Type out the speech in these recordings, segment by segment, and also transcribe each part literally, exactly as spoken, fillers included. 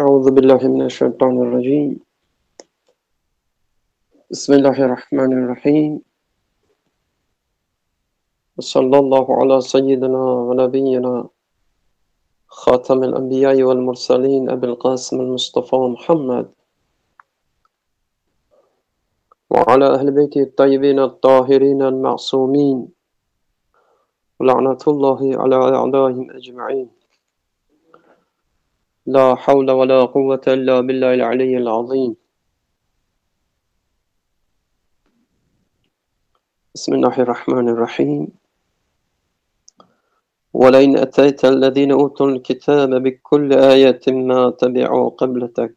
أعوذ بالله من الشيطان الرجيم بسم الله الرحمن الرحيم وصلى الله على سيدنا ونبينا خاتم الأنبياء والمرسلين أبي القاسم المصطفى محمد وعلى أهل بيته الطيبين الطاهرين المعصومين ولعنة الله على أعدائهم أجمعين لا حول ولا قوة إلا بالله العلي العظيم بسم الله الرحمن الرحيم ولئن أتيت الذين أوتوا الكتاب بكل آية ما تبعوا قبلتك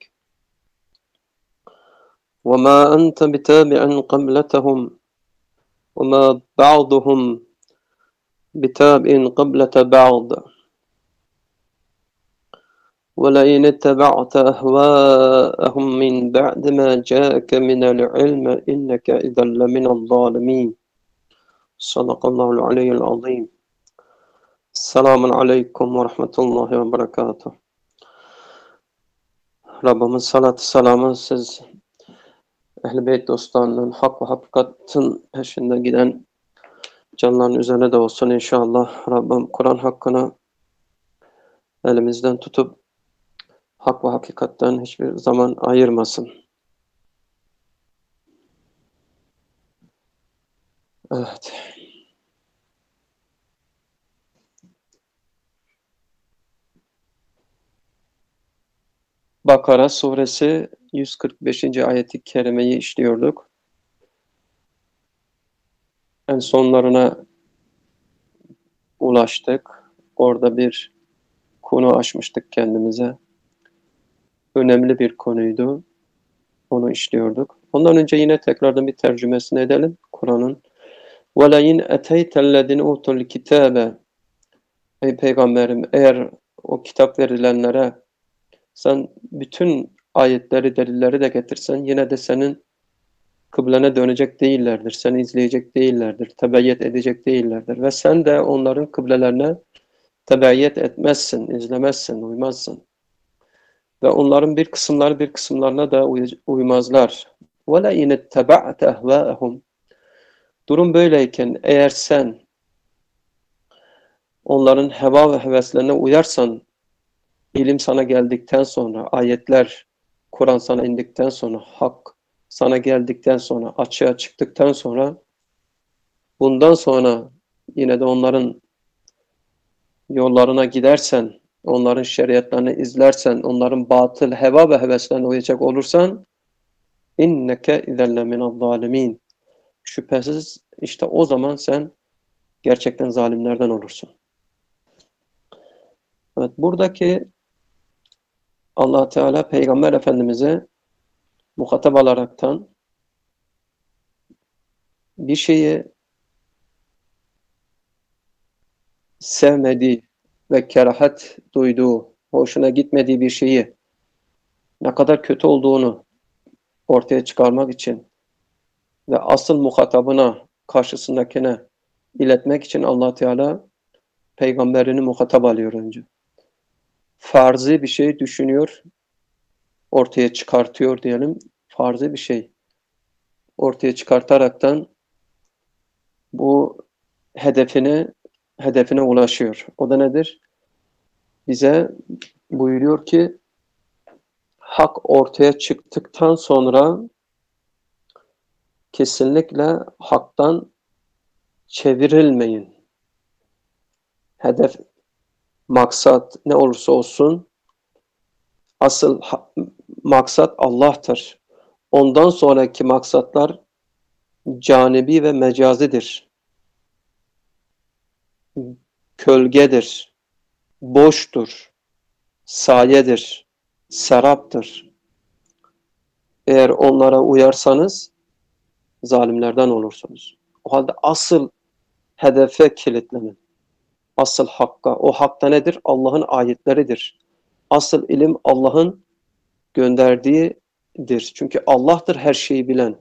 وما أنت بتابع قبلتهم وما بعضهم بتابع قبلة بعض ولئن اتبعت أهواءهم من بعد ما جاءك من العلم إنك إذا لمن الظالمين صدق الله العلي العظيم. Selamun Aleyküm ve Rahmetullahi ve Berekatuhu. Rabbimiz salatı selamı siz Ehl-i Beyt dostlarının hak ve hakikatin peşinde giden canların üzerine de olsun inşallah. Rabbim Kur'an hakkını elimizden tutup hak ve hakikatten hiçbir zaman ayırmasın. Evet. Bakara suresi yüz kırk beşinci ayeti kerimeyi işliyorduk. En sonlarına ulaştık. Orada bir konu açmıştık kendimize. Önemli bir konuydu. Onu işliyorduk. Ondan önce yine tekrardan bir tercümesini edelim Kur'an'ın. وَلَيْنْ اَتَيْتَ الَّذِينَ اُوتُوا الْكِتَابَ Ey Peygamberim, eğer o kitap verilenlere sen bütün ayetleri, delilleri de getirsen yine de senin kıblene dönecek değillerdir. Seni izleyecek değillerdir. Tebeyyet edecek değillerdir. Ve sen de onların kıblelerine tebeyyet etmezsin, izlemezsin, uymazsın. Ve onların bir kısımları bir kısımlarına da uymazlar. وَلَئِنِ اتَّبَعْتَ اَهْوَاءَهُمْ Durum böyleyken eğer sen onların heva ve heveslerine uyarsan, ilim sana geldikten sonra, ayetler, Kur'an sana indikten sonra, hak sana geldikten sonra, açığa çıktıktan sonra, bundan sonra yine de onların yollarına gidersen, onların şeriatlarını izlersen, onların batıl, heva ve heveslerine uyacak olursan, inneke izelle minel-zalimin. Şüphesiz işte o zaman sen gerçekten zalimlerden olursun. Evet, buradaki Allah Teala Peygamber Efendimiz'e muhatap alaraktan bir şeyi sevmediği ve kerahat duyduğu, hoşuna gitmediği bir şeyi ne kadar kötü olduğunu ortaya çıkarmak için ve asıl muhatabına, karşısındakine iletmek için Allah Teala peygamberini muhatap alıyor önce. Farzi bir şey düşünüyor, ortaya çıkartıyor diyelim. Farzi bir şey ortaya çıkartaraktan bu hedefine hedefine ulaşıyor. O da nedir? Bize buyuruyor ki hak ortaya çıktıktan sonra kesinlikle haktan çevirilmeyin. Hedef, maksat ne olursa olsun asıl maksat Allah'tır. Ondan sonraki maksatlar canibi ve mecazidir. Kölgedir, boştur, sayedir, seraptır. Eğer onlara uyarsanız zalimlerden olursunuz. O halde asıl hedefe kilitlenin. Asıl hakka. O hakta nedir? Allah'ın ayetleridir. Asıl ilim Allah'ın gönderdiğidir. Çünkü Allah'tır her şeyi bilen.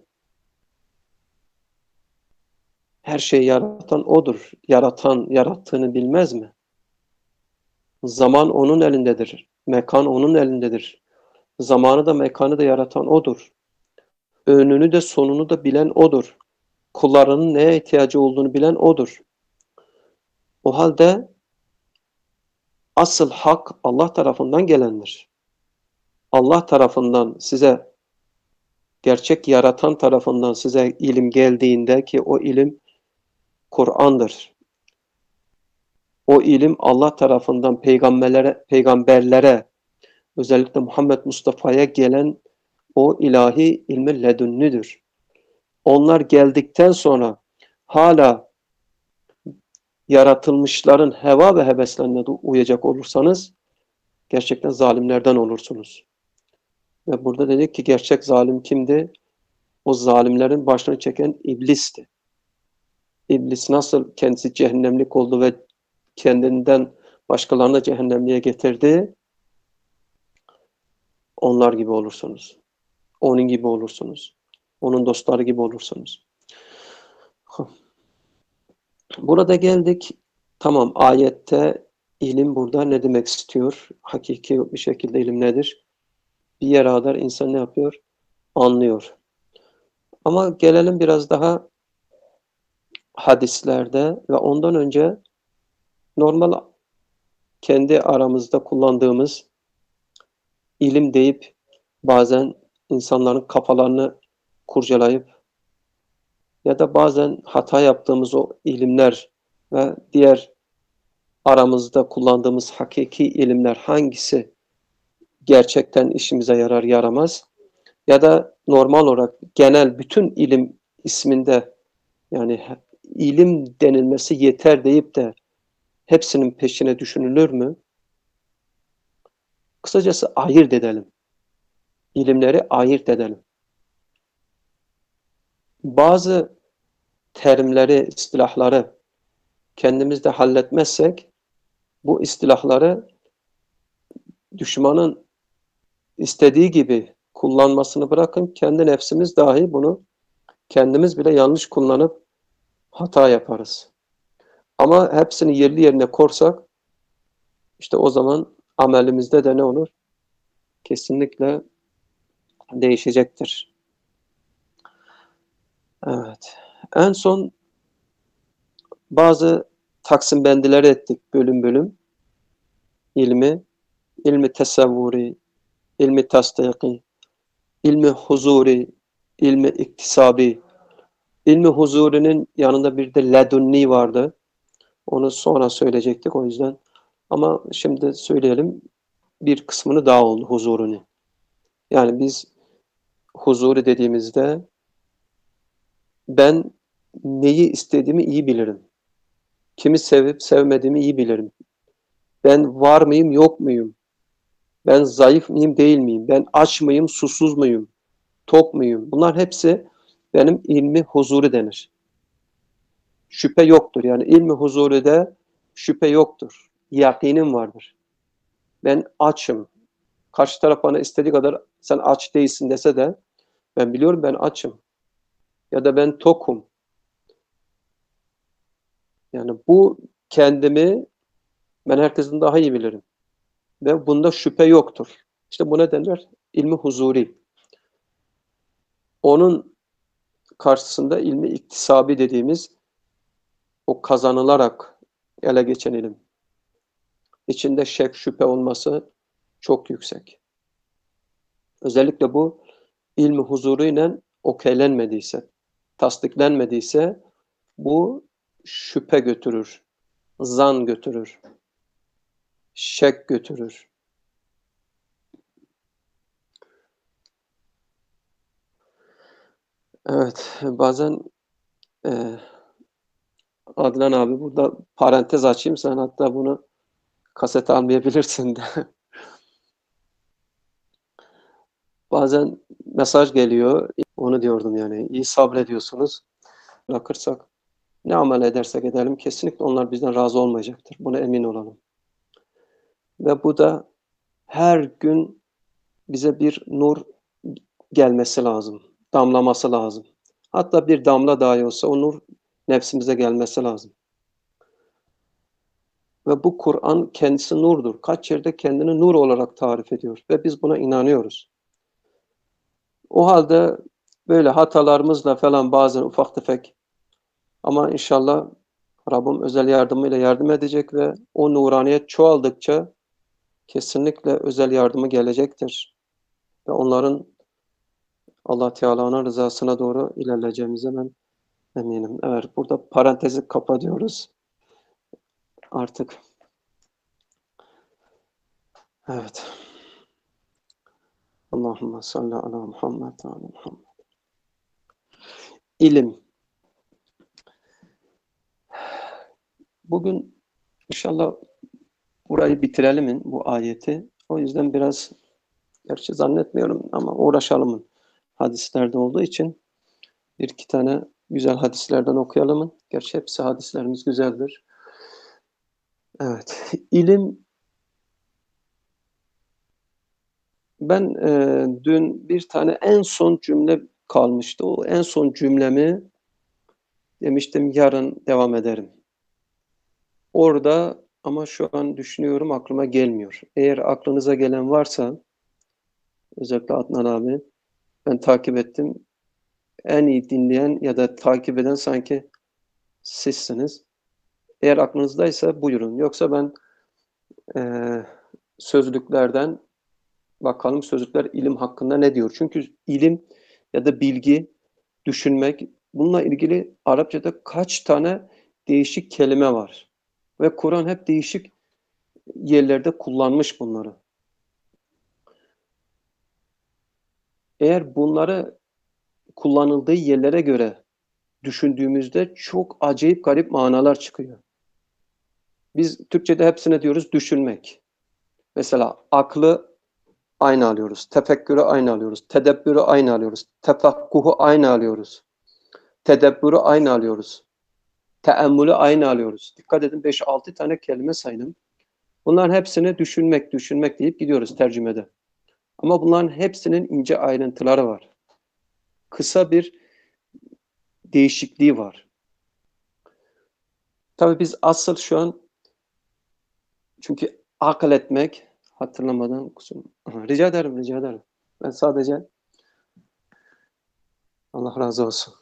Her şeyi yaratan O'dur. Yaratan, yarattığını bilmez mi? Zaman O'nun elindedir. Mekan O'nun elindedir. Zamanı da mekanı da yaratan O'dur. Önünü de sonunu da bilen O'dur. Kullarının neye ihtiyacı olduğunu bilen O'dur. O halde asıl hak Allah tarafından gelendir. Allah tarafından size, gerçek yaratan tarafından size ilim geldiğinde, ki o ilim Kur'an'dır. O ilim Allah tarafından peygamberlere, peygamberlere, özellikle Muhammed Mustafa'ya gelen o ilahi ilmi ledünnüdür. Onlar geldikten sonra hala yaratılmışların heva ve heveslerine uyacak olursanız gerçekten zalimlerden olursunuz. Ve burada dedik ki gerçek zalim kimdi? O zalimlerin başını çeken iblisti. İblis nasıl kendisi cehennemlik oldu ve kendinden başkalarını cehennemliğe getirdi? Onlar gibi olursunuz. Onun gibi olursunuz. Onun dostları gibi olursunuz. Burada geldik. Tamam, ayette ilim burada ne demek istiyor? Hakiki bir şekilde ilim nedir? Bir yere kadar insan ne yapıyor? Anlıyor. Ama gelelim biraz daha hadislerde ve ondan önce normal kendi aramızda kullandığımız ilim deyip bazen insanların kafalarını kurcalayıp ya da bazen hata yaptığımız o ilimler ve diğer aramızda kullandığımız hakiki ilimler hangisi gerçekten işimize yarar yaramaz, ya da normal olarak genel bütün ilim isminde, yani ilim denilmesi yeter deyip de hepsinin peşine düşünülür mü? Kısacası ayırt edelim. İlimleri ayırt edelim. Bazı terimleri, istilahları kendimizde halletmezsek bu istilahları düşmanın istediği gibi kullanmasını bırakın, kendi nefsimiz dahi bunu kendimiz bile yanlış kullanıp hata yaparız. Ama hepsini yerli yerine korsak işte o zaman amelimizde de ne olur? Kesinlikle değişecektir. Evet. En son bazı taksimbendileri ettik bölüm bölüm. İlmi, ilmi tesavvuri, ilmi tasdiki, ilmi huzuri, ilmi iktisabi. İlmi huzurinin yanında bir de ledunni vardı. Onu sonra söyleyecektik o yüzden. Ama şimdi söyleyelim, bir kısmını daha oldu huzuruni. Yani biz huzuri dediğimizde ben neyi istediğimi iyi bilirim. Kimi sevip sevmediğimi iyi bilirim. Ben var mıyım, yok muyum? Ben zayıf mıyım, değil miyim? Ben aç mıyım, susuz muyum? Tok muyum? Bunlar hepsi benim ilmi huzuri denir. Şüphe yoktur. Yani ilmi huzuride şüphe yoktur. Yakinim vardır. Ben açım. Karşı taraf bana istediği kadar sen aç değilsin dese de ben biliyorum ben açım. Ya da ben tokum. Yani bu kendimi ben herkesten daha iyi bilirim. Ve bunda şüphe yoktur. İşte bu ne denir? İlmi huzuri. Onun karşısında ilmi iktisabi dediğimiz o kazanılarak ele geçen ilim. İçinde şek, şüphe olması çok yüksek. Özellikle bu ilmi huzuruyla okeylenmediyse, tasdiklenmediyse bu şüphe götürür, zan götürür, şek götürür. Evet, bazen e, Adnan abi burada parantez açayım, sen hatta bunu kasete almayabilirsin de. Bazen mesaj geliyor, onu diyordum yani, iyi sabrediyorsunuz, bırakırsak, ne amel edersek edelim kesinlikle onlar bizden razı olmayacaktır, buna emin olalım. Ve bu da her gün bize bir nur gelmesi lazım, damlaması lazım. Hatta bir damla dahi olsa o nur nefsimize gelmesi lazım. Ve bu Kur'an kendisi nurdur. Kaç yerde kendini nur olarak tarif ediyor ve biz buna inanıyoruz. O halde böyle hatalarımızla falan bazen ufak tefek ama inşallah Rabbim özel yardımıyla yardım edecek ve o nuraniyet çoğaldıkça kesinlikle özel yardımı gelecektir. Ve onların Allah Teala'nın rızasına doğru ilerleyeceğimize ben eminim. Evet, burada parantezi kapatıyoruz. Artık. Evet. Allahümme salli ala Muhammed ala Muhammed. İlim. Bugün inşallah burayı bitirelim bu ayeti. O yüzden biraz, gerçi zannetmiyorum ama uğraşalım. Hadislerde olduğu için bir iki tane güzel hadislerden okuyalım. Gerçi hepsi hadislerimiz güzeldir. Evet. İlim. Ben e, dün bir tane en son cümle kalmıştı. O en son cümlemi demiştim yarın devam ederim. Orada ama şu an düşünüyorum aklıma gelmiyor. Eğer aklınıza gelen varsa özellikle Adnan abi ben takip ettim. En iyi dinleyen ya da takip eden sanki sizsiniz. Eğer aklınızdaysa buyurun. Yoksa ben e, sözlüklerden bakalım sözlükler ilim hakkında ne diyor? Çünkü ilim ya da bilgi, düşünmek bununla ilgili Arapçada kaç tane değişik kelime var. Ve Kur'an hep değişik yerlerde kullanmış bunları. Eğer bunları kullanıldığı yerlere göre düşündüğümüzde çok acayip garip manalar çıkıyor. Biz Türkçe'de hepsine diyoruz düşünmek. Mesela aklı aynı alıyoruz, tefekkürü aynı alıyoruz, tedebbürü aynı alıyoruz, tefakkuhu aynı alıyoruz, tedebbürü aynı alıyoruz, teemmülü aynı alıyoruz. Dikkat edin beş altı tane kelime saydım. Bunların hepsini düşünmek, düşünmek deyip gidiyoruz tercümede. Ama bunların hepsinin ince ayrıntıları var. Kısa bir değişikliği var. Tabii biz asıl şu an çünkü akıl etmek hatırlamadan kusura rica ederim, rica ederim. Ben sadece Allah razı olsun.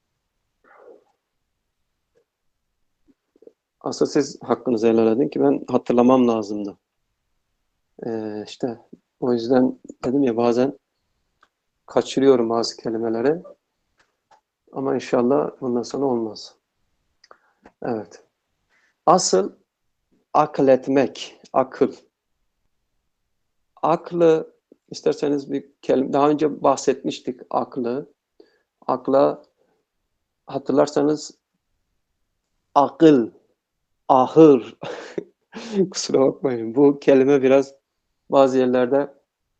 Asıl siz hakkınızı helal edin ki ben hatırlamam lazımdı. Ee, işte o yüzden dedim ya bazen kaçırıyorum bazı kelimeleri. Ama inşallah bundan sonra olmaz. Evet. Asıl akıl etmek, akıl. Aklı isterseniz bir kelime daha önce bahsetmiştik aklı. Akla hatırlarsanız akıl, ahır. Kusura bakmayın. Bu kelime biraz bazı yerlerde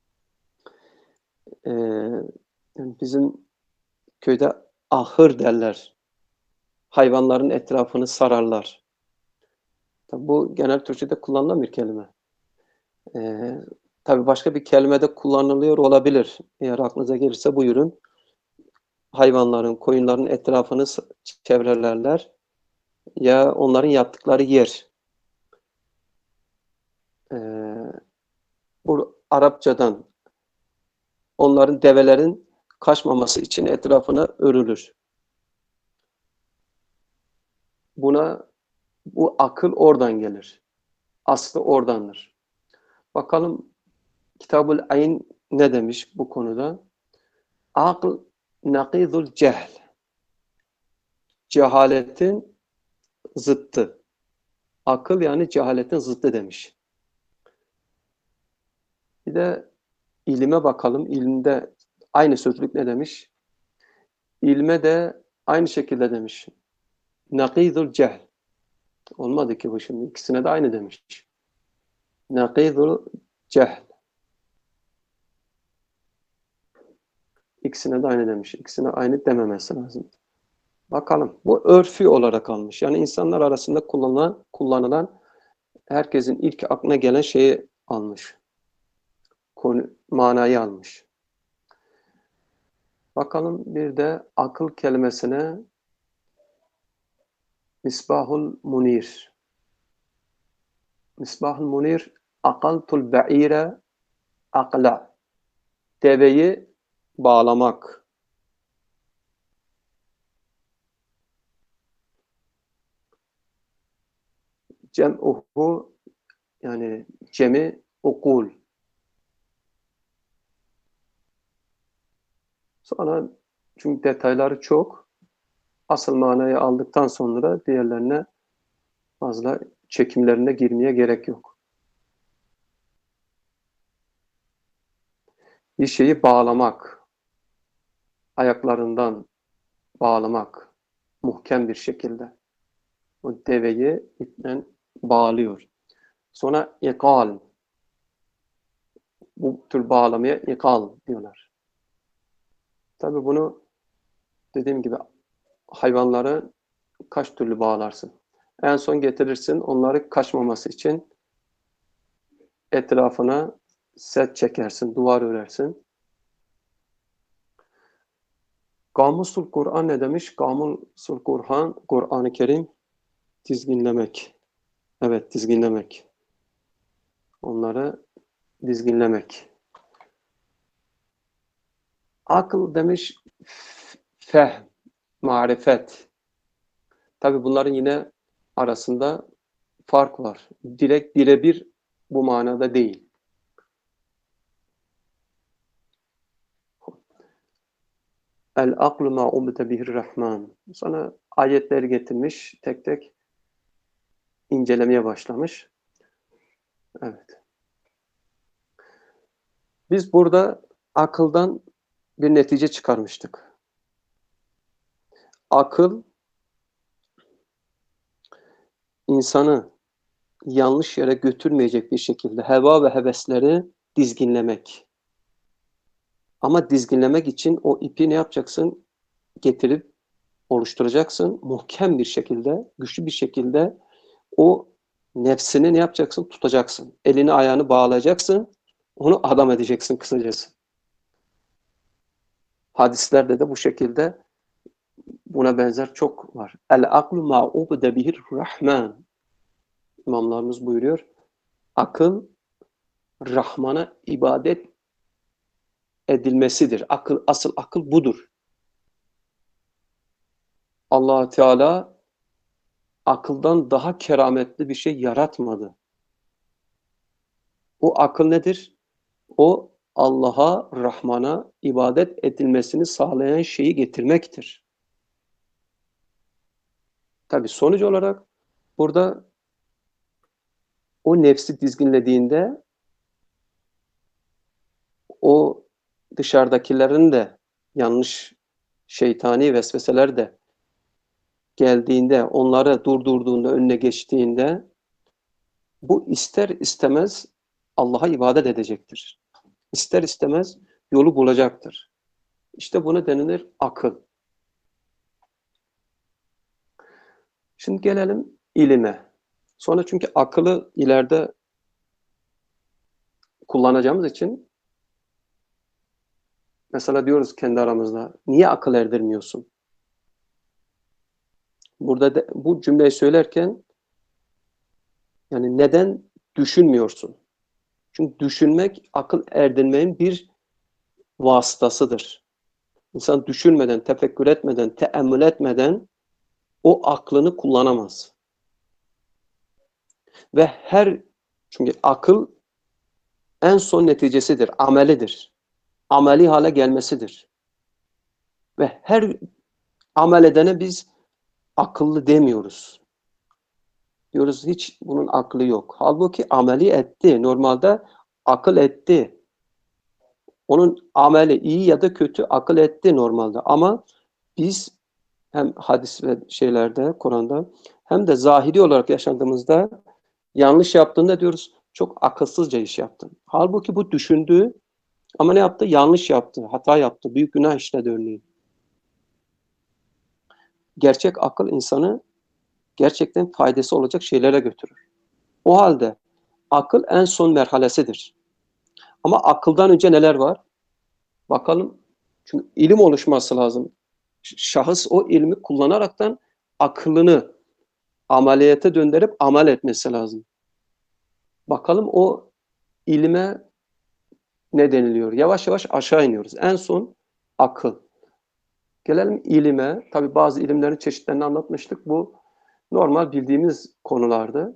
e, bizim köyde ahır derler. Hayvanların etrafını sararlar. Tabii bu genel Türkçe'de kullanılan bir kelime. Ee, tabii başka bir kelimede kullanılıyor olabilir. Eğer aklınıza gelirse buyurun. Hayvanların, koyunların etrafını çevrerlerler. Ya onların yaptıkları yer. Ee, bu Arapçadan onların develerin kaçmaması için etrafına örülür. Buna bu akıl oradan gelir. Aslı oradandır. Bakalım Kitab-ül Ayn ne demiş bu konuda? Akıl nakidul cehl. Cehaletin zıttı. Akıl yani cehaletin zıttı demiş. Bir de ilime bakalım. İlimde aynı sözlük ne demiş? İlme de aynı şekilde demiş. Nakidul cehl. Olmadı ki bu şimdi. İkisine de aynı demiş. Nakidul cehl. İkisine de aynı demiş. İkisine aynı dememesi lazım. Bakalım. Bu örfi olarak almış. Yani insanlar arasında kullanılan, kullanılan herkesin ilk aklına gelen şeyi almış. Konu, manayı almış. Bakalım bir de akıl kelimesine Misbahul Munir. Misbahul Munir akaltul ba'ire akla. Deveyi bağlamak. Cem'uhu yani cemi ukul. Sonra çünkü detayları çok. Asıl manayı aldıktan sonra diğerlerine fazla çekimlerine girmeye gerek yok. Bir şeyi bağlamak, ayaklarından bağlamak, muhkem bir şekilde. O deveyi iple bağlıyor. Sonra ikal. Bu tür bağlamaya ikal diyorlar. Tabii bunu dediğim gibi hayvanları kaç türlü bağlarsın. En son getirirsin onları kaçmaması için etrafına set çekersin, duvar örersin. Kamusul Kur'an ne demiş? Kamusul Kur'an, Kur'an-ı Kerim dizginlemek. Evet, dizginlemek. Onları dizginlemek. Akıl demiş, fehm, marifet. Tabi bunların yine arasında fark var. Direkt birebir bu manada değil. El aklu ma umde bihir rahman. Sana ayetleri getirmiş, tek tek incelemeye başlamış. Evet. Biz burada akıldan bir netice çıkarmıştık. Akıl insanı yanlış yere götürmeyecek bir şekilde heva ve hevesleri dizginlemek. Ama dizginlemek için o ipi ne yapacaksın? Getirip oluşturacaksın. Muhkem bir şekilde, güçlü bir şekilde o nefsini ne yapacaksın? Tutacaksın. Elini ayağını bağlayacaksın. Onu adam edeceksin kısacası. Hadislerde de bu şekilde buna benzer çok var. El aklu ma ubde bihir rahman. İmamlarımız buyuruyor. Akıl Rahman'a ibadet edilmesidir. Akıl, asıl akıl budur. Allah Teala akıldan daha kerametli bir şey yaratmadı. O akıl nedir? O Allah'a, Rahman'a ibadet edilmesini sağlayan şeyi getirmektir. Tabi sonuç olarak burada o nefsi dizginlediğinde o dışarıdakilerin de yanlış şeytani vesveseler de geldiğinde, onları durdurduğunda, önüne geçtiğinde bu ister istemez Allah'a ibadet edecektir. İster istemez yolu bulacaktır. İşte buna denilir akıl. Şimdi gelelim ilime. Sonra çünkü akıllı ileride kullanacağımız için mesela diyoruz kendi aramızda niye akıl erdirmiyorsun? Burada de, bu cümleyi söylerken yani neden düşünmüyorsun? Çünkü düşünmek akıl erdirmenin bir vasıtasıdır. İnsan düşünmeden, tefekkür etmeden, teemmül etmeden o aklını kullanamaz. Ve her çünkü akıl en son neticesidir, amelidir. Ameli hale gelmesidir. Ve her amel edene biz akıllı demiyoruz. Diyoruz hiç bunun aklı yok. Halbuki ameli etti. Normalde akıl etti. Onun ameli iyi ya da kötü akıl etti normalde. Ama biz hem hadis ve şeylerde, Kur'an'da hem de zahiri olarak yaşadığımızda yanlış yaptığında diyoruz çok akılsızca iş yaptın. Halbuki bu düşündüğü ama ne yaptı? Yanlış yaptı, hata yaptı, büyük günah işledi örneğin. Gerçek akıl insanı gerçekten faydası olacak şeylere götürür. O halde akıl en son merhalesidir. Ama akıldan önce neler var? Bakalım. Çünkü ilim oluşması lazım. Şahıs o ilmi kullanaraktan akıllını ameliyete döndürüp amel etmesi lazım. Bakalım o ilime ne deniliyor? Yavaş yavaş aşağı iniyoruz. En son akıl. Gelelim ilime. Tabii bazı ilimlerin çeşitlerini anlatmıştık. Bu normal bildiğimiz konulardı.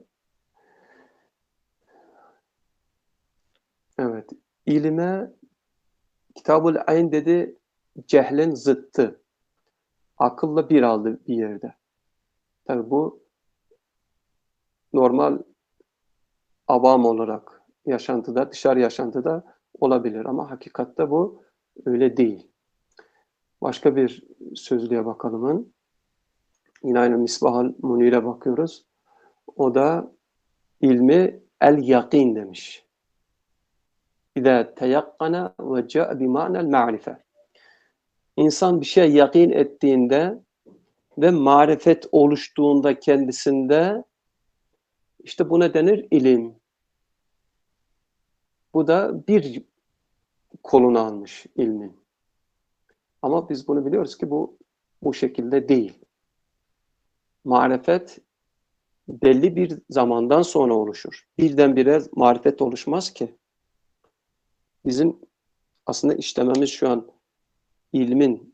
Evet. İlime Kitabul Ayn dedi, cehlin zıttı. Akılla bir aldı bir yerde. Tabii bu normal avam olarak yaşantıda, dışarı yaşantıda olabilir ama hakikatte bu öyle değil. Başka bir sözlüğe bakalım. Yine aynı Misbah-ı Munir'e bakıyoruz. O da ilmi el-yakin demiş. İzâ teyakkana ve câ'e bima'nel ma'rife. İnsan bir şey yakin ettiğinde ve marifet oluştuğunda kendisinde, işte buna denir ilim. Bu da bir kolunu almış ilmin. Ama biz bunu biliyoruz ki bu bu şekilde değil. Marifet belli bir zamandan sonra oluşur. Birdenbire marifet oluşmaz ki. Bizim aslında işlememiz şu an ilmin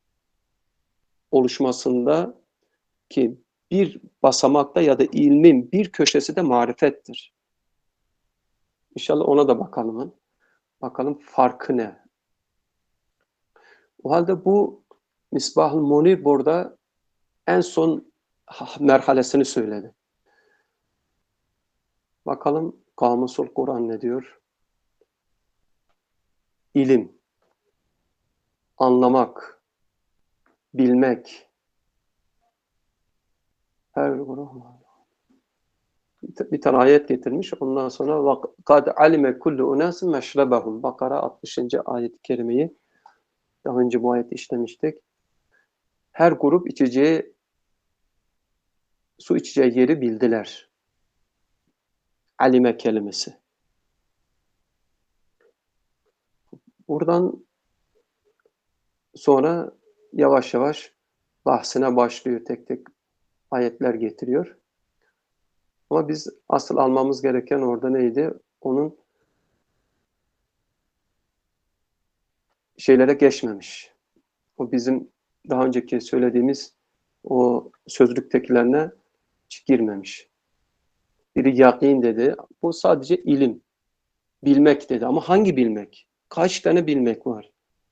oluşmasında ki bir basamakta ya da ilmin bir köşesi de marifettir. İnşallah ona da bakalım. Bakalım farkı ne? O halde bu Misbah-ı Munir burada en son merhalesini söyledi. Bakalım Kamusul Kur'an ne diyor? İlim, anlamak, bilmek. Her grup bir tane ayet getirmiş. Ondan sonra kad alime kullu unasin meşrebahum. Bakara altmışıncı ayet-i kerimeyi daha önce bu ayeti işlemiştik. Her grup içeceği su içeceği yeri bildiler. Alime kelimesi. Buradan sonra yavaş yavaş bahsine başlıyor. Tek tek ayetler getiriyor. Ama biz asıl almamız gereken orada neydi? Onun şeylere geçmemiş. O bizim daha önceki söylediğimiz o sözlüktekilerine hiç girmemiş. Biri yakin dedi. Bu sadece ilim. Bilmek dedi. Ama hangi bilmek? Kaç tane bilmek var?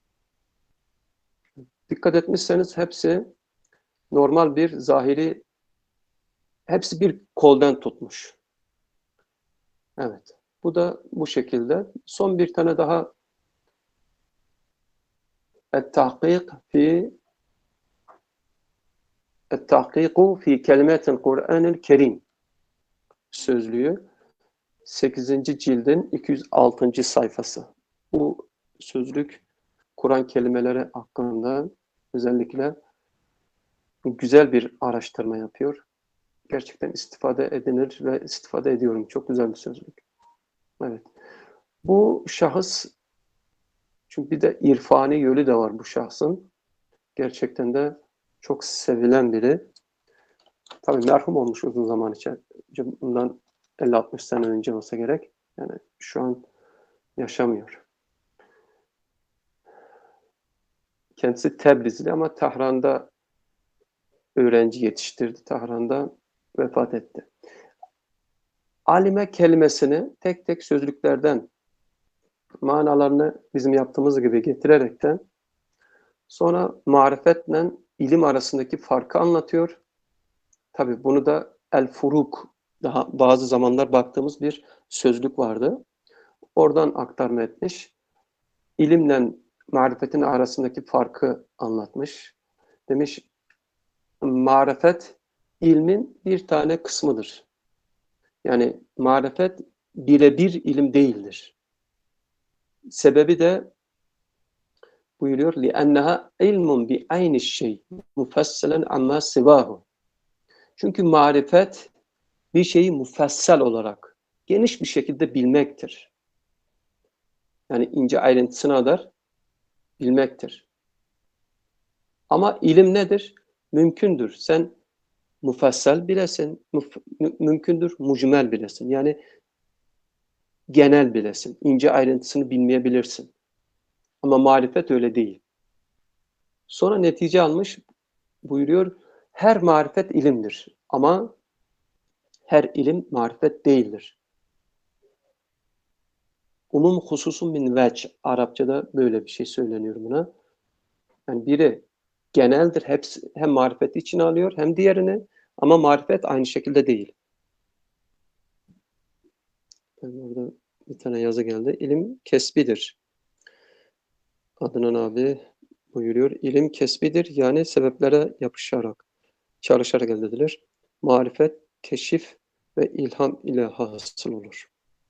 Dikkat etmişseniz hepsi normal bir zahiri, hepsi bir koldan tutmuş. Evet. Bu da bu şekilde. Son bir tane daha et-tahkik fi et-tahkiku fi kelimetil Kur'anil Kerim sözlüğü sekizinci cildin iki yüz altıncı sayfası. Bu sözlük Kur'an kelimeleri hakkında özellikle güzel bir araştırma yapıyor. Gerçekten istifade edilir ve istifade ediyorum. Çok güzel bir sözlük. Evet. Bu şahıs, çünkü bir de irfani yönü de var bu şahsın. Gerçekten de çok sevilen biri. Tabii merhum olmuş uzun zaman için. Bundan elli altmış sene önce olsa gerek. Yani şu an yaşamıyor. Kendisi Tebrizli ama Tahran'da öğrenci yetiştirdi. Tahran'da vefat etti. Alime kelimesini tek tek sözlüklerden manalarını bizim yaptığımız gibi getirerekten sonra marifetle ilim arasındaki farkı anlatıyor. Tabii bunu da El Furuk, daha bazı zamanlar baktığımız bir sözlük vardı. Oradan aktarma etmiş. İlimle marifetin arasındaki farkı anlatmış. Demiş, marifet ilmin bir tane kısmıdır. Yani marifet birebir ilim değildir. Sebebi de buyuruyor لِأَنَّهَا عِلْمٌ بِعَيْنِ الشَّيْءِ مُفَسَّلًا عَمَّا سِوَاهُ. Çünkü marifet bir şeyi mufassal olarak geniş bir şekilde bilmektir. Yani ince ayrıntısına kadar bilmektir. Ama ilim nedir? Mümkündür. Sen mufassal bilesin, mümkündür mucmel bilesin. Yani genel bilesin. İnce ayrıntısını bilmeyebilirsin. Ama marifet öyle değil. Sonra netice almış, buyuruyor, her marifet ilimdir. Ama her ilim marifet değildir. Umum hususun min veç. Arapçada böyle bir şey söyleniyor buna. Yani biri geneldir, hepsi hem marifeti içine alıyor hem diğerini, ama marifet aynı şekilde değil. Yani orada bir tane yazı geldi. İlim kesbidir. Adnan abi buyuruyor. İlim kesbidir, yani sebeplere yapışarak, çalışarak elde edilir. Marifet, keşif ve ilham ile hasıl olur.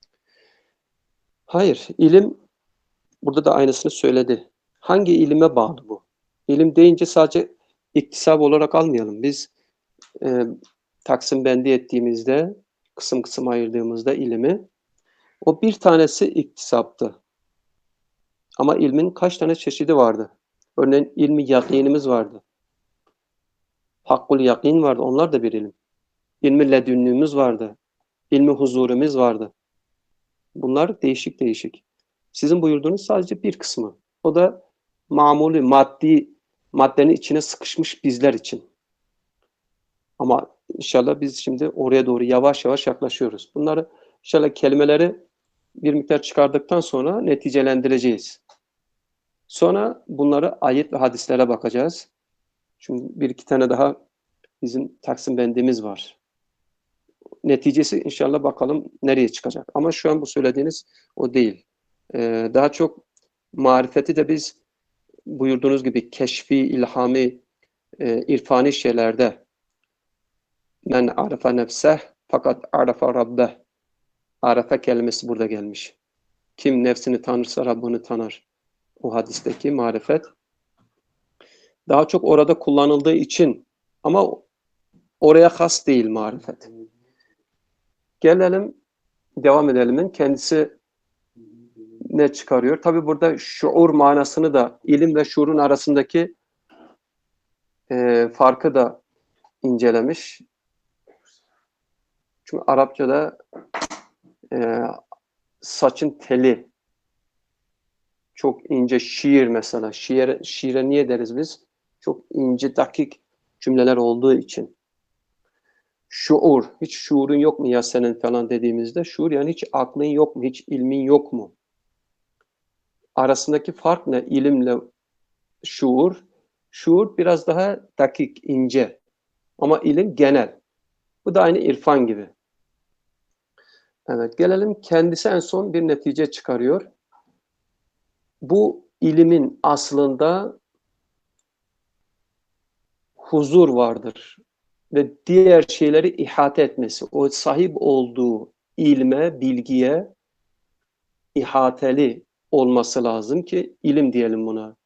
Hayır, ilim burada da aynısını söyledi. Hangi ilime bağlı bu? İlim deyince sadece iktisap olarak almayalım. Biz e, taksim bendi ettiğimizde, kısım kısım ayırdığımızda ilimi, o bir tanesi iktisaptı. Ama ilmin kaç tane çeşidi vardı? Örneğin ilmi yakinimiz vardı. Hakkul yakin vardı. Onlar da bir ilim. İlmi ledünnümüz vardı. İlmi huzurumuz vardı. Bunlar değişik değişik. Sizin buyurduğunuz sadece bir kısmı. O da mamulü, maddi, maddenin içine sıkışmış bizler için. Ama inşallah biz şimdi oraya doğru yavaş yavaş yaklaşıyoruz. Bunları inşallah kelimeleri bir miktar çıkardıktan sonra neticelendireceğiz. Sonra bunları ayet ve hadislere bakacağız. Çünkü bir iki tane daha bizim taksim bendimiz var. Neticesi inşallah bakalım nereye çıkacak. Ama şu an bu söylediğiniz o değil. Ee, daha çok marifeti de biz buyurduğunuz gibi keşfi, ilhami, e, irfani şeylerde men arafa nefseh fakat arafa rabbeh. Arafa kelimesi burada gelmiş. Kim nefsini tanırsa Rabbini tanır. O hadisteki marifet. Daha çok orada kullanıldığı için, ama oraya has değil marifet. Gelelim, devam edelim. Kendisi ne çıkarıyor? Tabi burada şuur manasını da, ilim ve şuurun arasındaki e, farkı da incelemiş. Çünkü Arapçada e, saçın teli çok ince, şiir mesela. Şiire, şiire niye deriz biz? Çok ince, dakik cümleler olduğu için. Şuur, hiç şuurun yok mu ya senin falan dediğimizde, şuur yani hiç aklın yok mu, hiç ilmin yok mu? Arasındaki fark ne? İlimle şuur. Şuur biraz daha dakik, ince. Ama ilim genel. Bu da aynı irfan gibi. Evet, gelelim kendisi en son bir netice çıkarıyor. Bu ilimin aslında huzur vardır ve diğer şeyleri ihate etmesi. O sahip olduğu ilme, bilgiye ihateli olması lazım ki ilim diyelim buna.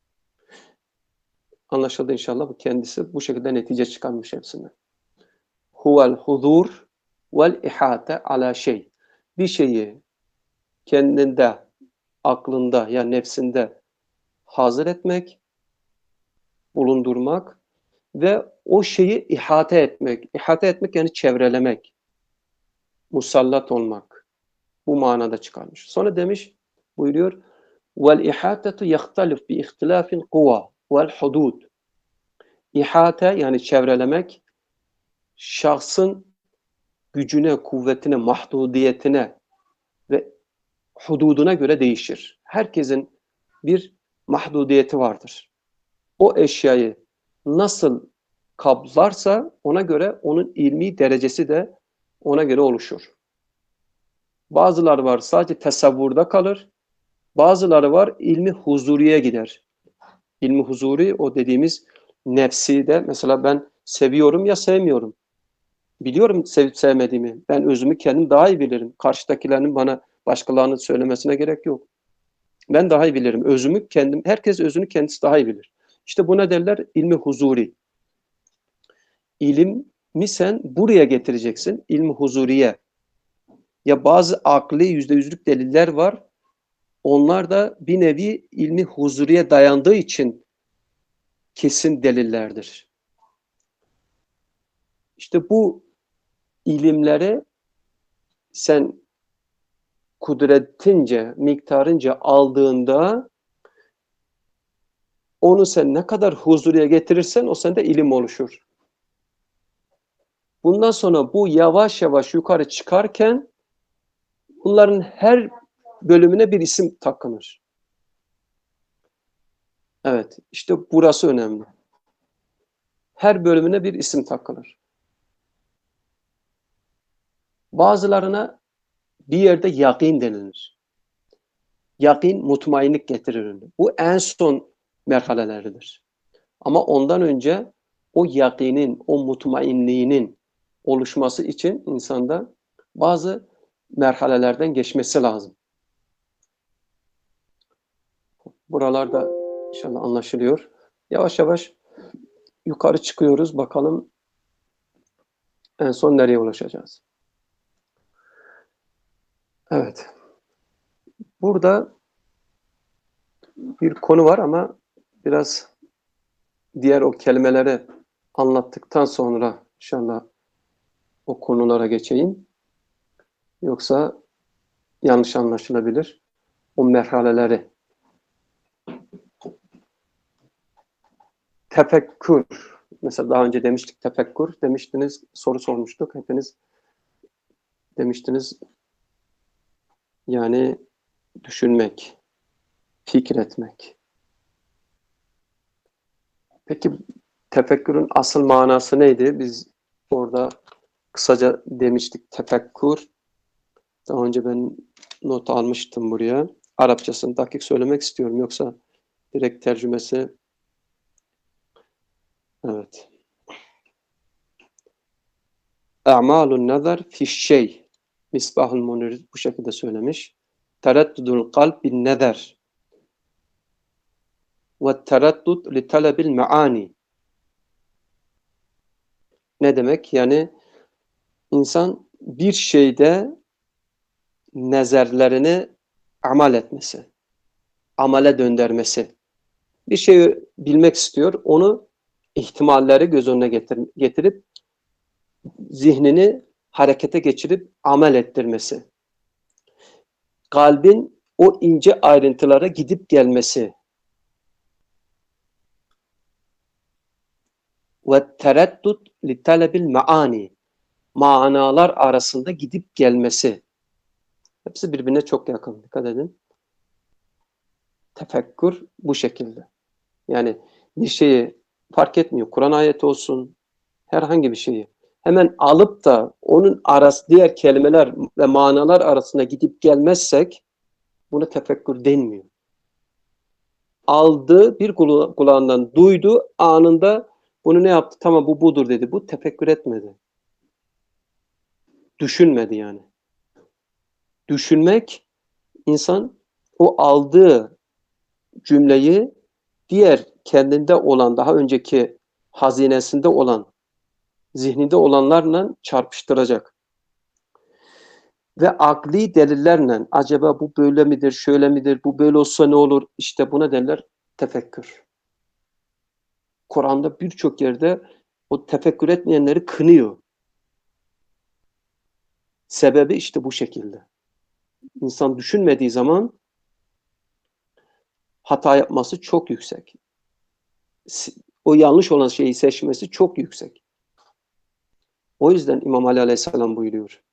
Anlaşıldı inşallah. Bu kendisi bu şekilde netice çıkarmış hepsine. Huvel huzur vel ihate ala şey. Bir şeyi kendinde, aklında, yani nefsinde hazır etmek, bulundurmak ve o şeyi ihate etmek. İhate etmek yani çevrelemek, musallat olmak. Bu manada çıkarmış. Sonra demiş, buyuruyor, vel ihatetu yahtalif bi ihtilafil kuva vel hudud. İhate yani çevrelemek, şahsın gücüne, kuvvetine, mahdudiyetine ve hududuna göre değişir. Herkesin bir mahdudiyeti vardır. O eşyayı nasıl kaplarsa ona göre onun ilmi derecesi de ona göre oluşur. Bazıları var sadece tasavvurda kalır. Bazıları var ilmi huzuriye gider. İlmi huzuri o dediğimiz nefsi de mesela ben seviyorum ya sevmiyorum. Biliyorum sevip sevmediğimi. Ben özümü kendim daha iyi bilirim. Karşıdakilerin bana başkalarının söylemesine gerek yok. Ben daha iyi bilirim. Özümü kendim, herkes özünü kendisi daha iyi bilir. İşte buna derler ilmi huzuri. İlmi sen buraya getireceksin. İlmi huzuriye. Ya bazı akli yüzde yüzlük deliller var. Onlar da bir nevi ilmi huzuriye dayandığı için kesin delillerdir. İşte bu ilimleri sen kudretince, miktarınca aldığında onu sen ne kadar huzurya getirirsen o sende ilim oluşur. Bundan sonra bu yavaş yavaş yukarı çıkarken bunların her bölümüne bir isim takılır. Evet, işte burası önemli. Her bölümüne bir isim takılır. Bazılarına bir yerde yakin denilir. Yakin, mutmainlik getirir. Bu en son merhaleleridir. Ama ondan önce o yakinin, o mutmainliğinin oluşması için insanda bazı merhalelerden geçmesi lazım. Buralarda inşallah anlaşılıyor. Yavaş yavaş yukarı çıkıyoruz. Bakalım en son nereye ulaşacağız. Evet. Burada bir konu var ama biraz diğer o kelimeleri anlattıktan sonra inşallah o konulara geçeyim. Yoksa yanlış anlaşılabilir. O merhaleleri. Tefekkür. Mesela daha önce demiştik tefekkür. Demiştiniz, soru sormuştuk. Hepiniz demiştiniz yani düşünmek, fikretmek. Peki tefekkürün asıl manası neydi? Biz orada kısaca demiştik tefekkür. Daha önce ben not almıştım buraya. Arapçasını dakik söylemek istiyorum. Yoksa direkt tercümesi. Evet. A'malun nazar fi şey. Misbahul Munir bu şekilde söylemiş. Tereddudul kalb bin nezer. Ve tereddud li talebil maani. Ne demek? Yani insan bir şeyde nezerlerini amal etmesi, amale döndürmesi. Bir şeyi bilmek istiyor, onu ihtimalleri göz önüne getir getirip zihnini harekete geçirip amel ettirmesi. Kalbin o ince ayrıntılara gidip gelmesi. Ve tereddüt li talebil maani. Manalar arasında gidip gelmesi. Hepsi birbirine çok yakın. Dikkat edin. Tefekkür bu şekilde. Yani bir şeyi fark etmiyor. Kur'an ayeti olsun, herhangi bir şeyi. Hemen alıp da onun arası diğer kelimeler ve manalar arasında gidip gelmezsek buna tefekkür denmiyor. Aldı, bir kulağından duydu, anında bunu ne yaptı? Tamam bu budur dedi. Bu tefekkür etmedi. Düşünmedi yani. Düşünmek, insan o aldığı cümleyi diğer kendinde olan, daha önceki hazinesinde olan, zihninde olanlarla çarpıştıracak. Ve akli delillerle acaba bu böyle midir, şöyle midir, bu böyle olsa ne olur? İşte buna derler tefekkür. Kur'an'da birçok yerde o tefekkür etmeyenleri kınıyor. Sebebi işte bu şekilde. İnsan düşünmediği zaman hata yapması çok yüksek. O yanlış olan şeyi seçmesi çok yüksek. O yüzden İmam Ali Aleyhisselam buyuruyor.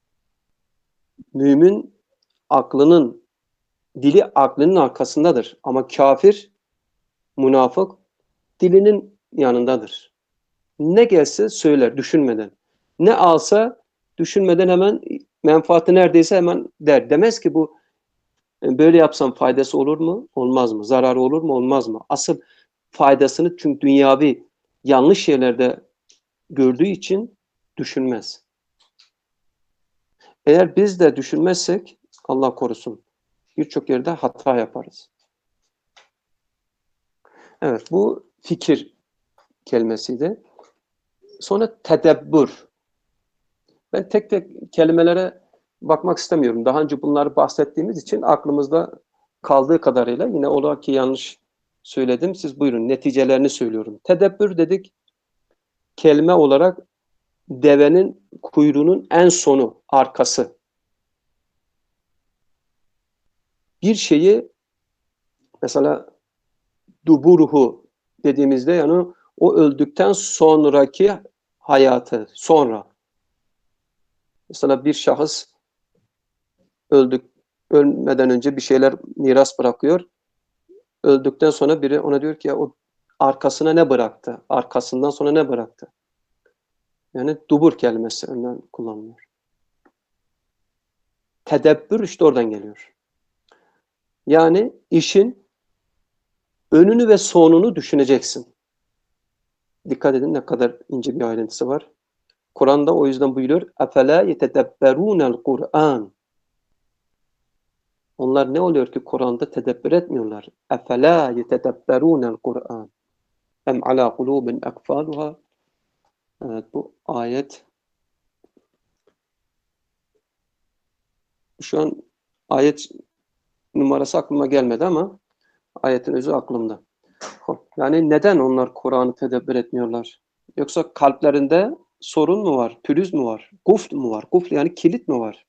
Mümin aklının, dili aklının arkasındadır. Ama kafir, münafık dilinin yanındadır. Ne gelse söyler düşünmeden. Ne alsa düşünmeden hemen menfaati neredeyse hemen der. Demez ki bu böyle yapsam faydası olur mu? Olmaz mı? Zararı olur mu? Olmaz mı? Asıl faydasını çünkü dünyavi yanlış yerlerde gördüğü için düşünmez. Eğer biz de düşünmezsek Allah korusun birçok yerde hata yaparız. Evet bu fikir kelimesiydi. Sonra tedebbür. Ben tek tek kelimelere bakmak istemiyorum. Daha önce bunları bahsettiğimiz için aklımızda kaldığı kadarıyla yine ola ki yanlış söyledim. Siz buyurun neticelerini söylüyorum. Tedebbür dedik kelime olarak devenin kuyruğunun en sonu, arkası. bir şeyi mesela duburuhu dediğimizde yani o öldükten sonraki hayatı, sonra. Mesela bir şahıs öldük, ölmeden önce bir şeyler miras bırakıyor. Öldükten sonra biri ona diyor ki ya o arkasına ne bıraktı? Arkasından sonra ne bıraktı? Yani dubur kelimesi önden kullanılıyor. Tedebbür işte oradan geliyor. Yani işin önünü ve sonunu düşüneceksin. Dikkat edin ne kadar ince bir ayrıntısı var. Kur'an'da o yüzden buyuruyor. اَفَلَا يَتَدَبَّرُونَ الْقُرْآنِ Onlar ne oluyor ki Kur'an'da tedebbür etmiyorlar. اَفَلَا يَتَدَبَّرُونَ الْقُرْآنِ اَمْ عَلَى قُلُوبٍ اَقْفَالُهَا Evet bu ayet şu an ayet numarası aklıma gelmedi ama ayetin özü aklımda. Yani neden onlar Kur'an'ı tedebbür etmiyorlar? Yoksa kalplerinde sorun mu var? Pürüz mü var? Gufl mu var? Gufl yani kilit mi var?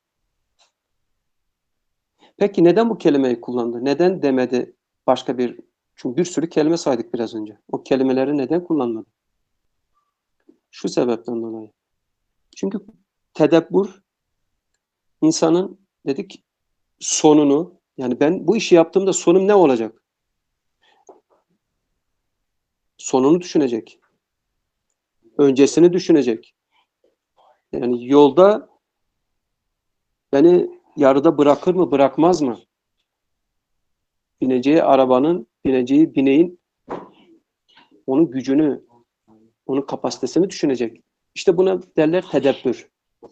Peki neden bu kelimeyi kullandı? Neden demedi başka bir... Çünkü bir sürü kelime saydık biraz önce. O kelimeleri neden kullanmadı? Şu sebepten dolayı. Çünkü tedebbür insanın dedik sonunu yani ben bu işi yaptığımda sonum ne olacak? Sonunu düşünecek. Öncesini düşünecek. Yani yolda beni yarıda bırakır mı bırakmaz mı? Bineceği arabanın, bineceği bineğin onun gücünü, onun kapasitesini düşünecek. İşte buna derler tedebbür.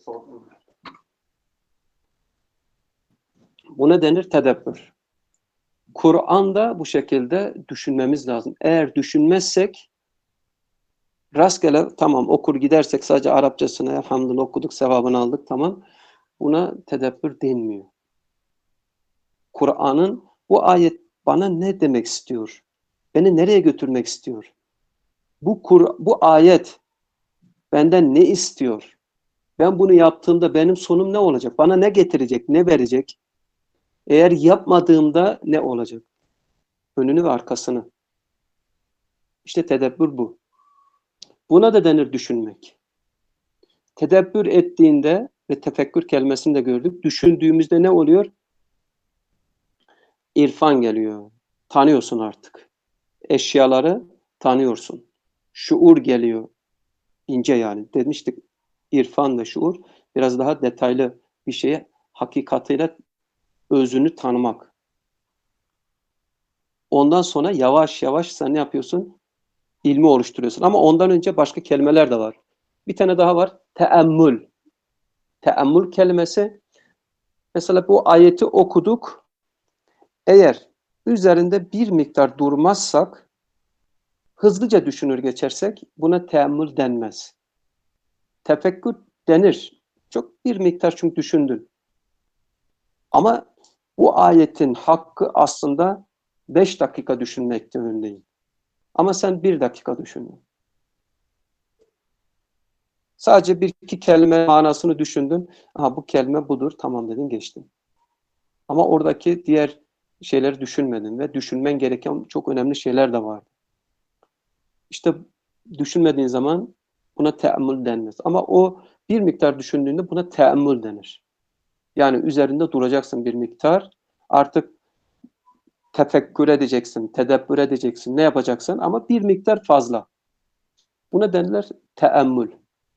Buna denir tedebbür. Kur'an'da bu şekilde düşünmemiz lazım. Eğer düşünmezsek rastgele tamam okur gidersek sadece Arapçasını elhamdülillah okuduk sevabını aldık tamam. Buna tedebbür denmiyor. Kur'an'ın bu ayet bana ne demek istiyor? Beni nereye götürmek istiyor? Bu Kur bu ayet benden ne istiyor? Ben bunu yaptığımda benim sonum ne olacak? Bana ne getirecek, ne verecek? Eğer yapmadığımda ne olacak? Önünü ve arkasını. İşte tedebbür bu. Buna da denir düşünmek. Tedebbür ettiğinde ve tefekkür kelimesini de gördük. Düşündüğümüzde ne oluyor? İrfan geliyor. Tanıyorsun artık. Eşyaları tanıyorsun. Şuur geliyor. İnce yani. Demiştik irfan ve şuur biraz daha detaylı bir şeye hakikatiyle özünü tanımak. Ondan sonra yavaş yavaş sen ne yapıyorsun? İlmi oluşturuyorsun. Ama ondan önce başka kelimeler de var. Bir tane daha var. Teemmül. Teemmül kelimesi mesela bu ayeti okuduk. Eğer üzerinde bir miktar durmazsak hızlıca düşünür geçersek buna teemmül denmez. Tefekkür denir. Çok bir miktar çünkü düşündün. Ama bu ayetin hakkı aslında beş dakika düşünmekte önündeyim. Ama sen bir dakika düşündün. Sadece bir iki kelime manasını düşündün. Aha bu kelime budur. Tamam dedin geçtin. Ama oradaki diğer şeyleri düşünmedin ve düşünmen gereken çok önemli şeyler de var. İşte düşünmediğin zaman buna teemmül denmez. Ama o bir miktar düşündüğünde buna teemmül denir. Yani üzerinde duracaksın bir miktar. Artık tefekkür edeceksin, tedebbür edeceksin, ne yapacaksın ama bir miktar fazla. Buna denilir teemmül.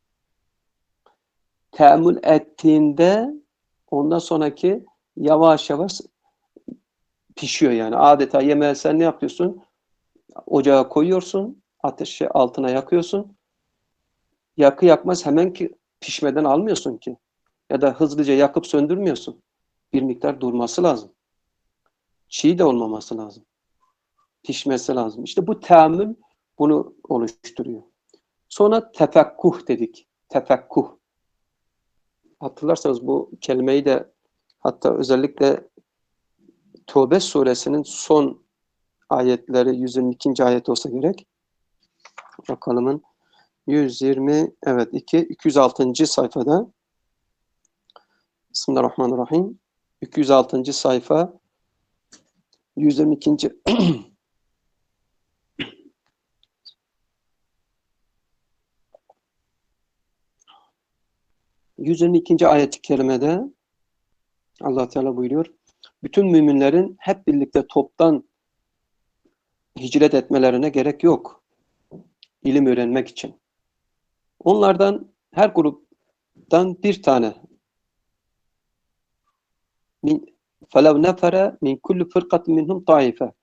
Teemmül ettiğinde ondan sonraki yavaş yavaş pişiyor yani. Adeta yemeği sen ne yapıyorsun? Ocağa koyuyorsun, ateşi altına yakıyorsun. Yakı yakmaz hemen ki pişmeden almıyorsun ki. Ya da hızlıca yakıp söndürmüyorsun. Bir miktar durması lazım. Çiğ de olmaması lazım. Pişmesi lazım. İşte bu teemmül bunu oluşturuyor. Sonra tefekkuh dedik. Tefekkuh. Hatırlarsanız bu kelimeyi de hatta özellikle Tövbe suresinin son ayetleri yüz ikinci ayet olsa gerek. Bakalımın yüz yirmi evet iki iki yüz altıncı sayfada Bismillahirrahmanirrahim. iki yüz altıncı sayfa yüz yirmi ikinci yüz yirmi ikinci ayet-i kerimede Allah Teala buyuruyor. Bütün müminlerin hep birlikte toptan hicret etmelerine gerek yok. İlim öğrenmek için. Onlardan her gruptan bir tane min فَلَوْ نَفَرَ مِنْ كُلِّ فِرْقَةٍ مِنْهُمْ طَائِفَةٍ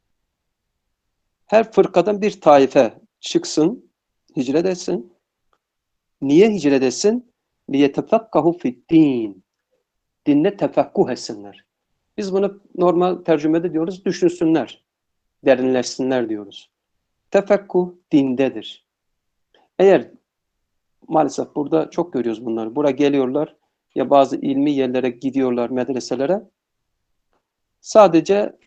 Her fırkadan bir taife çıksın, hicret etsin. Niye hicret etsin? لِيَتَفَقَّهُ فِي الدِّينِ Dinle tefekkuh etsinler. Biz bunu normal tercümede diyoruz, düşünsünler, derinleşsinler diyoruz. Tefekkuh dindedir. Eğer maalesef burada çok görüyoruz bunları. Buraya geliyorlar ya bazı ilmi yerlere gidiyorlar, medreselere. Sadece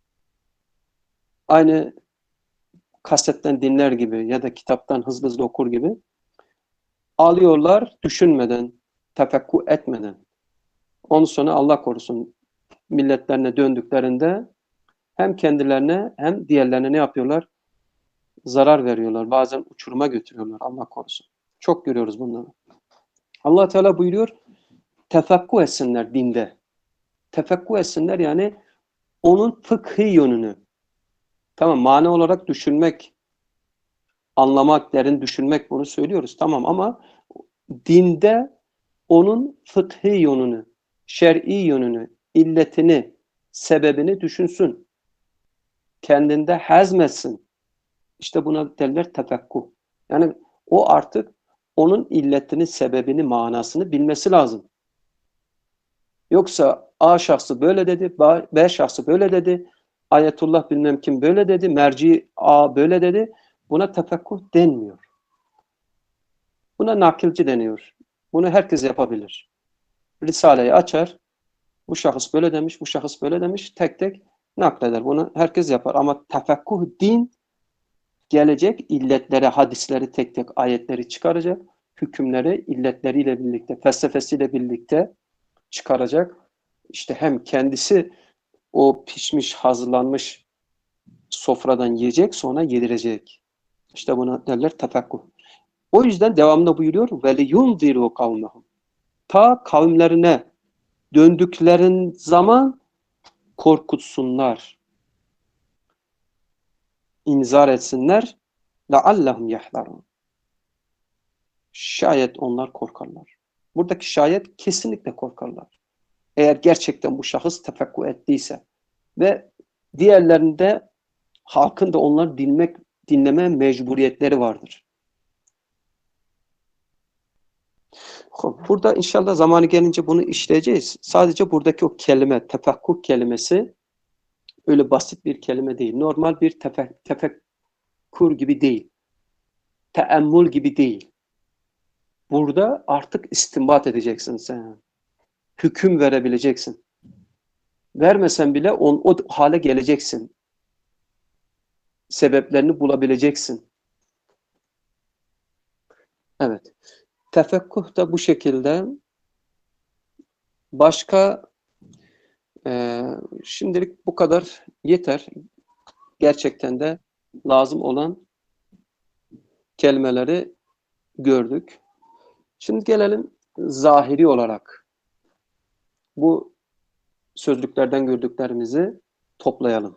aynı kasetten dinler gibi ya da kitaptan hızlı hızlı okur gibi alıyorlar düşünmeden, tefekkuh etmeden. Ondan sonra Allah korusun milletlerine döndüklerinde hem kendilerine hem diğerlerine ne yapıyorlar? Zarar veriyorlar. Bazen uçuruma götürüyorlar. Allah korusun. Çok görüyoruz bunları. Allah Teala buyuruyor, tefekkuh etsinler dinde. Tefekkuh etsinler yani onun fıkhi yönünü. Tamam, mana olarak düşünmek, anlamak, derin düşünmek bunu söylüyoruz. Tamam ama dinde onun fıkhi yönünü, şer'i yönünü, illetini, sebebini düşünsün. Kendinde hazmetsin. İşte buna derler tefekkuh. Yani o artık onun illetini, sebebini, manasını bilmesi lazım. Yoksa A şahsı böyle dedi, B şahsı böyle dedi, Ayetullah bilmem kim böyle dedi, merci A böyle dedi. Buna tefekkuh denmiyor. Buna nakilci deniyor. Bunu herkes yapabilir. Risale'yi açar, bu şahıs böyle demiş, bu şahıs böyle demiş, tek tek nakleder. Bunu herkes yapar. Ama tefekkuh din gelecek illetlere, hadisleri tek tek ayetleri çıkaracak, hükümleri illetleriyle birlikte, felsefesiyle birlikte çıkaracak. İşte hem kendisi o pişmiş, hazırlanmış sofradan yiyecek, sonra yedirecek. İşte buna derler tefekkuh. O yüzden devamında buyuruyor وَلِيُنْذِرُوا قَوْمَهُمْ Ta kavimlerine döndüklerin zaman korkutsunlar, inzar etsinler لَعَلَّهُمْ يَحْذَرُونَ Şayet onlar korkarlar. Buradaki şayet kesinlikle korkarlar. Eğer gerçekten bu şahıs tefekkuh ettiyse ve diğerlerinde halkın da onları dinlemek, dinleme mecburiyetleri vardır. Burada inşallah zamanı gelince bunu işleyeceğiz. Sadece buradaki o kelime, tefekkuh kelimesi öyle basit bir kelime değil. Normal bir tefe, tefekkur gibi değil. Teemmül gibi değil. Burada artık istinbat edeceksin sen. Hüküm verebileceksin. Vermesen bile on, o hale geleceksin. Sebeplerini bulabileceksin. Evet. Tefekkuh da bu şekilde. Başka e, şimdilik bu kadar yeter. Gerçekten de lazım olan kelimeleri gördük. Şimdi gelelim zahiri olarak. Bu sözlüklerden gördüklerimizi toplayalım.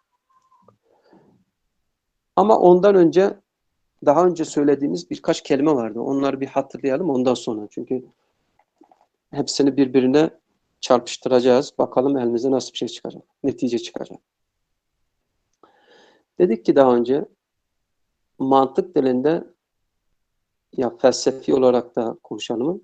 Ama ondan önce daha önce söylediğimiz birkaç kelime vardı. Onları bir hatırlayalım ondan sonra. Çünkü hepsini birbirine çarpıştıracağız. Bakalım elimize nasıl bir şey çıkacak. Netice çıkacak. Dedik ki daha önce mantık dilinde ya felsefi olarak da konuşalım.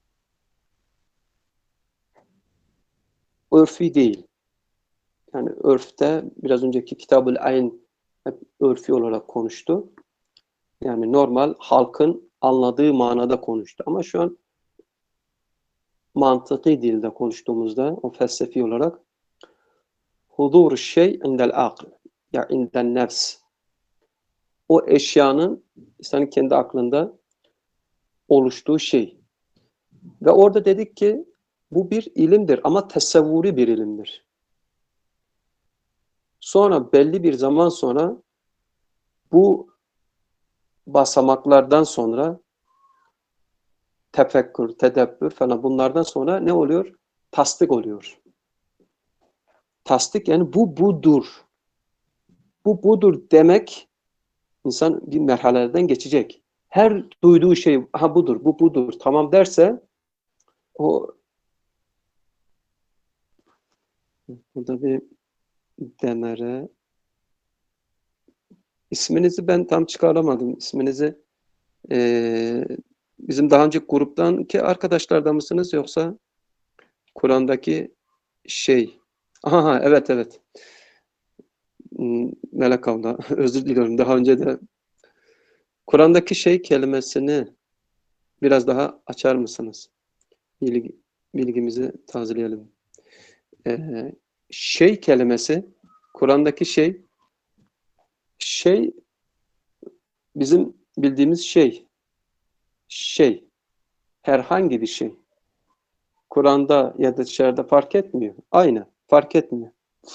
Örfi değil. Yani örfte biraz önceki Kitab-ül Ayn hep örfi olarak konuştu. Yani normal halkın anladığı manada konuştu. Ama şu an mantıki dilde konuştuğumuzda o felsefi olarak hudur şey indel akl ya indel nefs o eşyanın insanın kendi aklında oluştuğu şey. Ve orada dedik ki bu bir ilimdir ama tesevvuri bir ilimdir. Sonra belli bir zaman sonra bu basamaklardan sonra tefekkür, tedebbür falan bunlardan sonra ne oluyor? Tasdik oluyor. Tasdik yani bu budur. Bu budur demek insan bir merhalelerden geçecek. Her duyduğu şey ha budur, bu budur tamam derse o burada bir demere isminizi ben tam çıkaramadım. İsminizi e, bizim daha önce gruptan ki arkadaşlardan mısınız yoksa Kur'an'daki şey aha evet evet Melek abla özür diliyorum daha önce de Kur'an'daki şey kelimesini biraz daha açar mısınız? Bilgi, bilgimizi tazeleyelim. Ee, şey kelimesi Kur'an'daki şey şey bizim bildiğimiz şey şey herhangi bir şey. Kur'an'da ya da dışarıda fark etmiyor. Aynı. Fark etmiyor.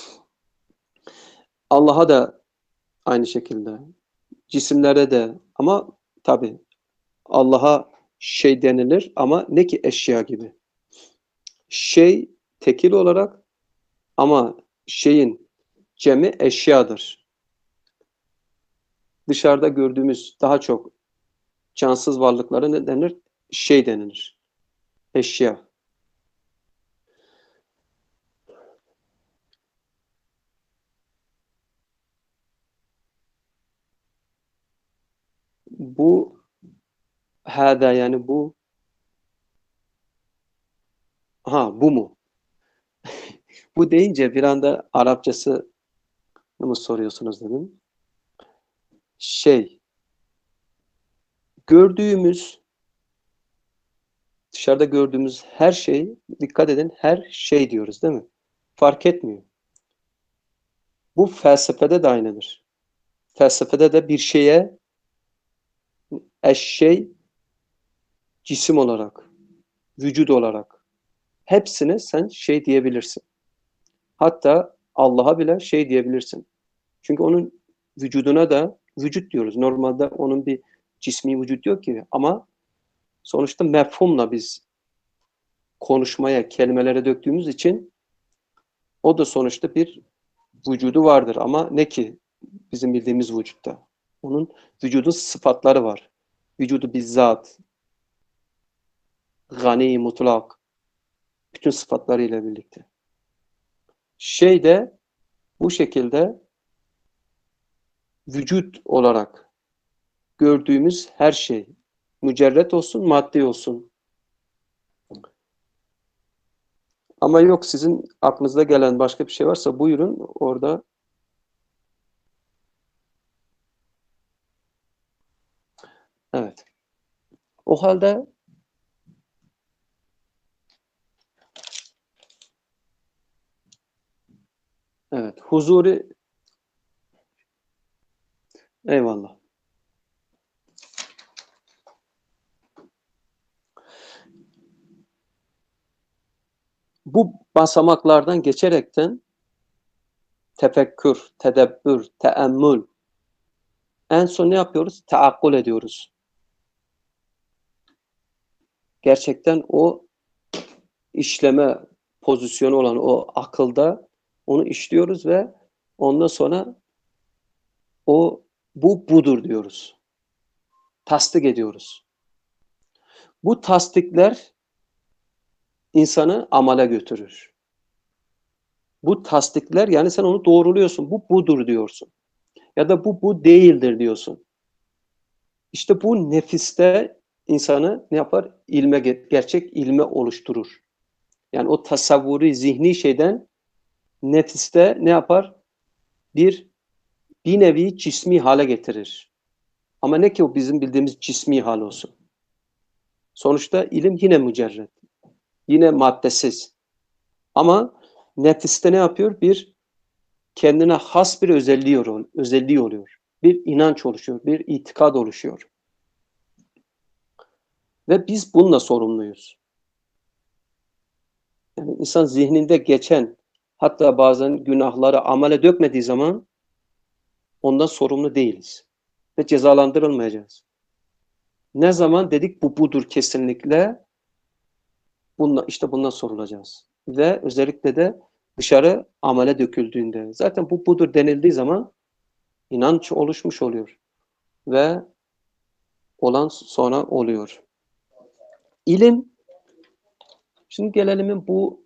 Allah'a da aynı şekilde. Cisimlere de ama tabii Allah'a şey denilir ama ne ki eşya gibi. Şey tekil olarak ama şeyin cemi eşyadır. Dışarıda gördüğümüz daha çok cansız varlıklara ne denir? Şey denilir. Eşya. Bu hâdâ yani bu ha bu mu? Bu deyince bir anda Arapçası mı soruyorsunuz dedim. Şey gördüğümüz dışarıda gördüğümüz her şey dikkat edin her şey diyoruz değil mi? Fark etmiyor. Bu felsefede de aynıdır. Felsefede de bir şeye eşşey cisim olarak, vücut olarak hepsine sen şey diyebilirsin. Hatta Allah'a bile şey diyebilirsin. Çünkü onun vücuduna da vücut diyoruz. Normalde onun bir cismi vücut yok ki ama sonuçta mefhumla biz konuşmaya, kelimelere döktüğümüz için o da sonuçta bir vücudu vardır ama ne ki bizim bildiğimiz vücutta. Onun vücudun sıfatları var. Vücudu bizzat, gani, mutlak, bütün sıfatlarıyla birlikte. Şey de bu şekilde vücut olarak gördüğümüz her şey, mücerret olsun, maddi olsun. Ama yok sizin aklınızda gelen başka bir şey varsa buyurun orada. Evet. O halde evet, huzuri eyvallah. Bu basamaklardan geçerekten tefekkür, tedebbür, teemmül en son ne yapıyoruz? Teakkul ediyoruz. Gerçekten o işleme pozisyonu olan o akılda onu işliyoruz ve ondan sonra o bu budur diyoruz. Tasdik ediyoruz. Bu tasdikler insanı amale götürür. Bu tasdikler yani sen onu doğruluyorsun. Bu budur diyorsun. Ya da bu bu değildir diyorsun. İşte bu nefiste insanı ne yapar? İlme, gerçek ilme oluşturur. Yani o tasavvuri zihni şeyden nefiste ne yapar? Bir bir nevi cismi hale getirir. Ama ne ki o bizim bildiğimiz cismi hal olsun. Sonuçta ilim yine mücerret. Yine maddesiz. Ama nefiste ne yapıyor? Bir kendine has bir özelliği, özelliği oluyor. Bir inanç oluşuyor. Bir itikad oluşuyor. Ve biz bununla sorumluyuz. Yani insan zihninde geçen Hatta bazen günahları amele dökmediği zaman ondan sorumlu değiliz ve cezalandırılmayacağız. Ne zaman dedik bu budur kesinlikle, bunla, işte bundan sorulacağız. Ve özellikle de dışarı amele döküldüğünde. Zaten bu budur denildiği zaman inanç oluşmuş oluyor. Ve olan sonra oluyor. İlim, şimdi gelelim bu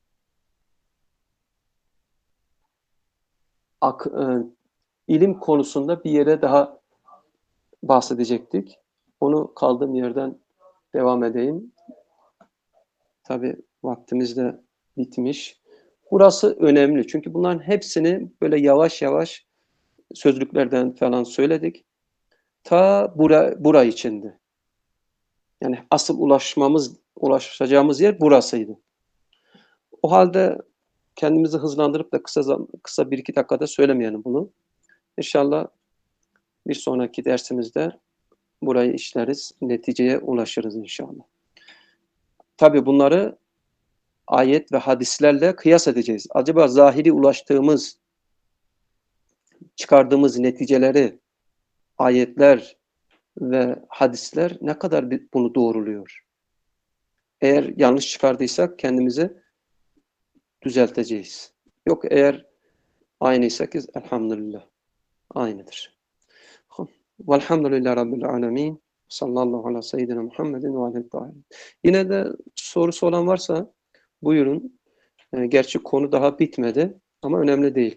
ak, e, ilim konusunda bir yere daha bahsedecektik. Onu kaldığım yerden devam edeyim. Tabii vaktimiz de bitmiş. Burası önemli çünkü bunların hepsini böyle yavaş yavaş sözlüklerden falan söyledik. Ta bura, bura içindi. Yani asıl ulaşmamız, ulaşacağımız yer burasıydı. O halde kendimizi hızlandırıp da kısa kısa bir iki dakikada söylemeyelim bunu. İnşallah bir sonraki dersimizde burayı işleriz, neticeye ulaşırız inşallah. Tabii bunları ayet ve hadislerle kıyas edeceğiz. Acaba zahiri ulaştığımız, çıkardığımız neticeleri ayetler ve hadisler ne kadar bunu doğruluyor? Eğer yanlış çıkardıysak kendimizi düzelteceğiz. Yok eğer aynıysak elhamdülillah aynıdır. Velhamdülillahi Rabbil alemin. Sallallahu ala seyyidina Muhammedin ve aleyhi tahin. Yine de sorusu olan varsa buyurun. Gerçi konu daha bitmedi ama önemli değil.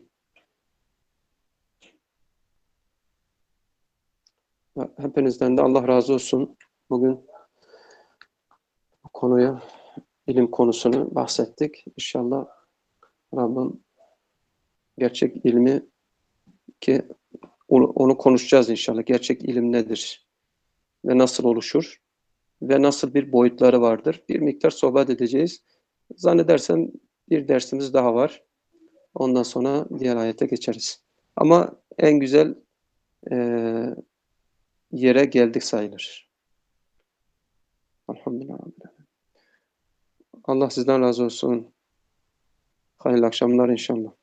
Hepinizden de Allah razı olsun. Bugün bu konuyu, ilim konusunu bahsettik. İnşallah Rabbim gerçek ilmi ki onu konuşacağız inşallah. Gerçek ilim nedir? Ve nasıl oluşur? Ve nasıl bir boyutları vardır? Bir miktar sohbet edeceğiz. Zannedersem bir dersimiz daha var. Ondan sonra diğer ayete geçeriz. Ama en güzel e, yere geldik sayılır. Elhamdülillah. Allah sizden razı olsun. Hayırlı akşamlar inşallah.